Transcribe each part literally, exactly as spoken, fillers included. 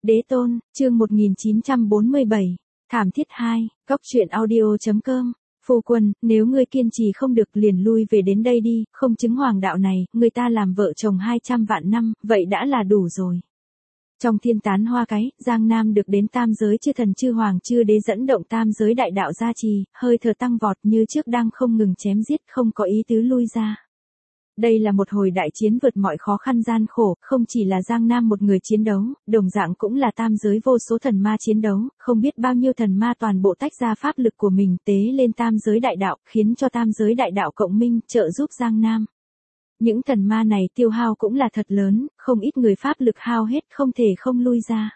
Đế tôn, chương một nghìn chín trăm bốn mươi bảy, thảm thiết hai, góc truyện audio.com. Phu quân, nếu ngươi kiên trì không được liền lui về đến đây đi, không chứng hoàng đạo này, người ta làm vợ chồng hai trăm vạn năm, vậy đã là đủ rồi. Trong thiên tán hoa cái, Giang Nam được đến tam giới chư thần chư hoàng chư đế dẫn động tam giới đại đạo gia trì, hơi thở tăng vọt như trước đang không ngừng chém giết, không có ý tứ lui ra. Đây là một hồi đại chiến vượt mọi khó khăn gian khổ, không chỉ là Giang Nam một người chiến đấu, đồng dạng cũng là tam giới vô số thần ma chiến đấu, không biết bao nhiêu thần ma toàn bộ tách ra pháp lực của mình tế lên tam giới đại đạo, khiến cho tam giới đại đạo cộng minh, trợ giúp Giang Nam. Những thần ma này tiêu hao cũng là thật lớn, không ít người pháp lực hao hết không thể không lui ra.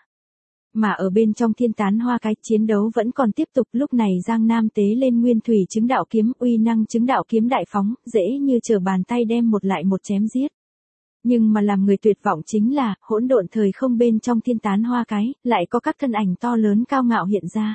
Mà ở bên trong thiên tán hoa cái chiến đấu vẫn còn tiếp tục, lúc này Giang Nam tế lên nguyên thủy chứng đạo kiếm, uy năng chứng đạo kiếm đại phóng, dễ như trở bàn tay đem một lại một chém giết. Nhưng mà làm người tuyệt vọng chính là, hỗn độn thời không bên trong thiên tán hoa cái, lại có các thân ảnh to lớn cao ngạo hiện ra.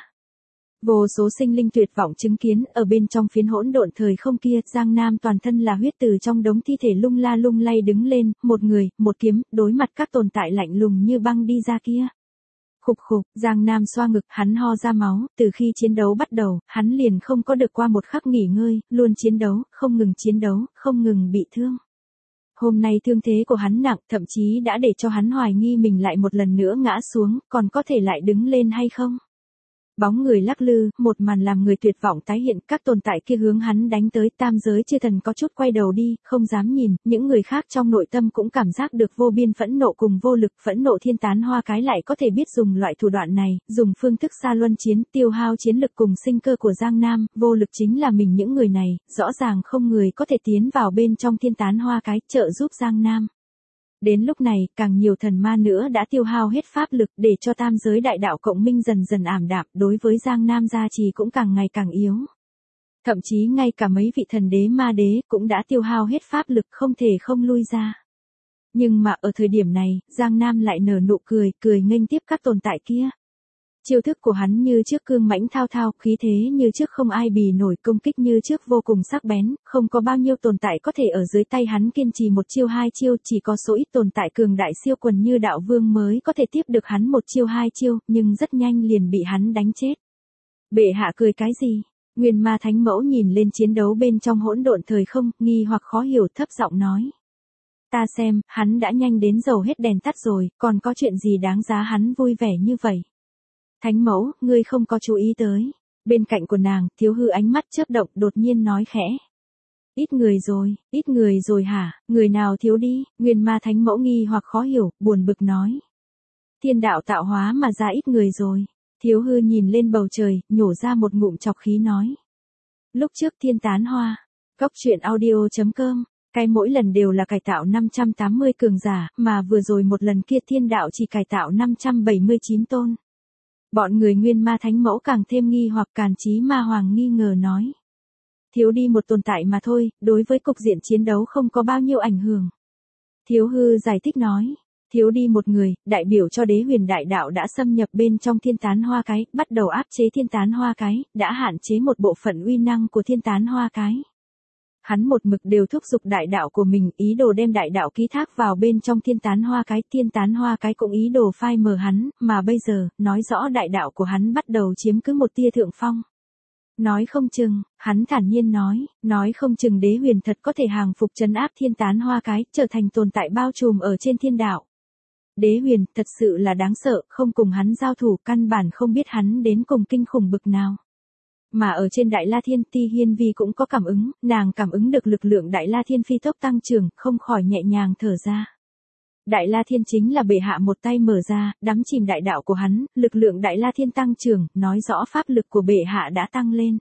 Vô số sinh linh tuyệt vọng chứng kiến, ở bên trong phiến hỗn độn thời không kia, Giang Nam toàn thân là huyết từ trong đống thi thể lung la lung lay đứng lên, một người, một kiếm, đối mặt các tồn tại lạnh lùng như băng đi ra kia. Khục khục, Giang Nam xoa ngực, hắn ho ra máu, từ khi chiến đấu bắt đầu, hắn liền không có được qua một khắc nghỉ ngơi, luôn chiến đấu, không ngừng chiến đấu, không ngừng bị thương. Hôm nay thương thế của hắn nặng, thậm chí đã để cho hắn hoài nghi mình lại một lần nữa ngã xuống, còn có thể lại đứng lên hay không? Bóng người lắc lư, một màn làm người tuyệt vọng tái hiện, các tồn tại kia hướng hắn đánh tới, tam giới chư thần có chút quay đầu đi, không dám nhìn, những người khác trong nội tâm cũng cảm giác được vô biên phẫn nộ cùng vô lực, phẫn nộ thiên tán hoa cái lại có thể biết dùng loại thủ đoạn này, dùng phương thức xa luân chiến, tiêu hao chiến lực cùng sinh cơ của Giang Nam, vô lực chính là mình những người này, rõ ràng không người có thể tiến vào bên trong thiên tán hoa cái, trợ giúp Giang Nam. Đến lúc này, càng nhiều thần ma nữa đã tiêu hao hết pháp lực để cho tam giới đại đạo cộng minh dần dần ảm đạm, đối với Giang Nam gia trì cũng càng ngày càng yếu. Thậm chí ngay cả mấy vị thần đế ma đế cũng đã tiêu hao hết pháp lực không thể không lui ra. Nhưng mà ở thời điểm này, Giang Nam lại nở nụ cười, cười nghênh tiếp các tồn tại kia. Chiêu thức của hắn như trước cương mãnh thao thao, khí thế như trước không ai bì nổi, công kích như trước vô cùng sắc bén, không có bao nhiêu tồn tại có thể ở dưới tay hắn kiên trì một chiêu hai chiêu, chỉ có số ít tồn tại cường đại siêu quần như đạo vương mới có thể tiếp được hắn một chiêu hai chiêu, nhưng rất nhanh liền bị hắn đánh chết. Bệ hạ cười cái gì? Nguyên Ma Thánh Mẫu nhìn lên chiến đấu bên trong hỗn độn thời không, nghi hoặc khó hiểu, thấp giọng nói. Ta xem, hắn đã nhanh đến dầu hết đèn tắt rồi, còn có chuyện gì đáng giá hắn vui vẻ như vậy? Thánh mẫu, ngươi không có chú ý tới. Bên cạnh của nàng, Thiếu Hư ánh mắt chớp động, đột nhiên nói khẽ. Ít người rồi, ít người rồi hả, người nào thiếu đi? Nguyên Ma Thánh Mẫu nghi hoặc khó hiểu, buồn bực nói. Thiên đạo tạo hóa mà ra ít người rồi. Thiếu Hư nhìn lên bầu trời, nhổ ra một ngụm chọc khí nói. Lúc trước thiên tán hoa, góc truyện audio.com, cái mỗi lần đều là cải tạo năm trăm tám mươi cường giả, mà vừa rồi một lần kia thiên đạo chỉ cải tạo năm trăm bảy mươi chín tôn. Bọn người Nguyên Ma Thánh Mẫu càng thêm nghi hoặc, Càn Chí Ma Hoàng nghi ngờ nói. Thiếu đi một tồn tại mà thôi, đối với cục diện chiến đấu không có bao nhiêu ảnh hưởng. Thiếu Hư giải thích nói. Thiếu đi một người, đại biểu cho đế huyền đại đạo đã xâm nhập bên trong thiên tán hoa cái, bắt đầu áp chế thiên tán hoa cái, đã hạn chế một bộ phận uy năng của thiên tán hoa cái. Hắn một mực đều thúc giục đại đạo của mình, ý đồ đem đại đạo ký thác vào bên trong thiên tán hoa cái, thiên tán hoa cái cũng ý đồ phai mờ hắn, mà bây giờ, nói rõ đại đạo của hắn bắt đầu chiếm cứ một tia thượng phong. Nói không chừng, hắn thản nhiên nói, nói không chừng đế huyền thật có thể hàng phục trấn áp thiên tán hoa cái, trở thành tồn tại bao trùm ở trên thiên đạo. Đế huyền, thật sự là đáng sợ, không cùng hắn giao thủ, căn bản không biết hắn đến cùng kinh khủng bực nào. Mà ở trên Đại La Thiên, Ti Hiên Vi cũng có cảm ứng, nàng cảm ứng được lực lượng Đại La Thiên phi tốc tăng trưởng, không khỏi nhẹ nhàng thở ra. Đại La Thiên chính là bệ hạ một tay mở ra, đắm chìm đại đạo của hắn, lực lượng Đại La Thiên tăng trưởng, nói rõ pháp lực của bệ hạ đã tăng lên.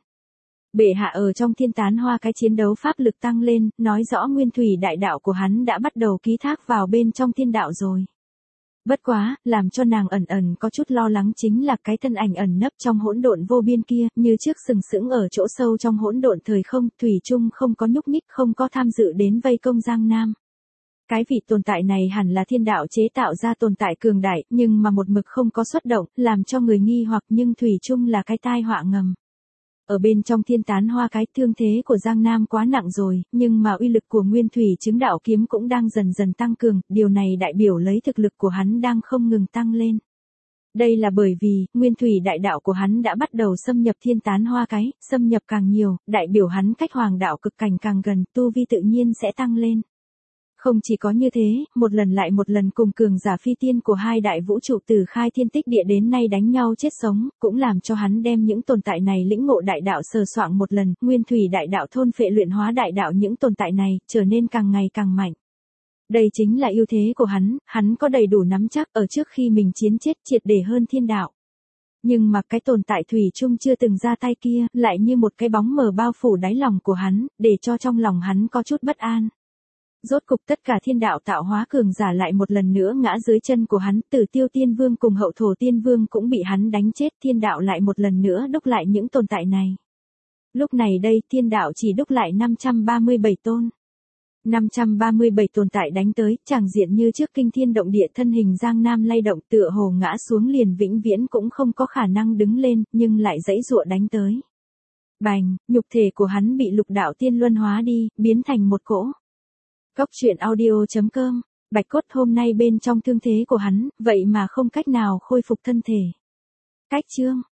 Bệ hạ ở trong thiên tán hoa cái chiến đấu pháp lực tăng lên, nói rõ nguyên thủy đại đạo của hắn đã bắt đầu ký thác vào bên trong thiên đạo rồi. Bất quá, làm cho nàng ẩn ẩn có chút lo lắng chính là cái thân ảnh ẩn nấp trong hỗn độn vô biên kia, như trước sừng sững ở chỗ sâu trong hỗn độn thời không, thủy chung không có nhúc nhích, không có tham dự đến vây công Giang Nam. Cái vị tồn tại này hẳn là thiên đạo chế tạo ra tồn tại cường đại, nhưng mà một mực không có xuất động, làm cho người nghi hoặc, nhưng thủy chung là cái tai họa ngầm. Ở bên trong thiên tán hoa cái, thương thế của Giang Nam quá nặng rồi, nhưng mà uy lực của nguyên thủy chứng đạo kiếm cũng đang dần dần tăng cường, điều này đại biểu lấy thực lực của hắn đang không ngừng tăng lên. Đây là bởi vì, nguyên thủy đại đạo của hắn đã bắt đầu xâm nhập thiên tán hoa cái, xâm nhập càng nhiều, đại biểu hắn cách hoàng đạo cực cảnh càng gần, tu vi tự nhiên sẽ tăng lên. Không chỉ có như thế, một lần lại một lần cùng cường giả phi tiên của hai đại vũ trụ từ khai thiên tích địa đến nay đánh nhau chết sống, cũng làm cho hắn đem những tồn tại này lĩnh ngộ đại đạo sờ soạng một lần, nguyên thủy đại đạo thôn phệ luyện hóa đại đạo những tồn tại này, trở nên càng ngày càng mạnh. Đây chính là ưu thế của hắn, hắn có đầy đủ nắm chắc ở trước khi mình chiến chết triệt để hơn thiên đạo. Nhưng mà cái tồn tại thủy chung chưa từng ra tay kia, lại như một cái bóng mờ bao phủ đáy lòng của hắn, để cho trong lòng hắn có chút bất an. Rốt cục tất cả thiên đạo tạo hóa cường giả lại một lần nữa ngã dưới chân của hắn, Tử Tiêu Tiên Vương cùng Hậu Thổ Tiên Vương cũng bị hắn đánh chết, thiên đạo lại một lần nữa đúc lại những tồn tại này. Lúc này đây, thiên đạo chỉ đúc lại năm trăm ba mươi bảy tôn. năm trăm ba mươi bảy tồn tại đánh tới, tràng diện như trước kinh thiên động địa, thân hình Giang Nam lay động, tựa hồ ngã xuống liền vĩnh viễn cũng không có khả năng đứng lên, nhưng lại giãy giụa đánh tới. Bành, nhục thể của hắn bị lục đạo tiên luân hóa đi, biến thành một cỗ. Cốc truyện audio chấm com, Bạch Cốt hôm nay bên trong thương thế của hắn, vậy mà không cách nào khôi phục thân thể. Cách chương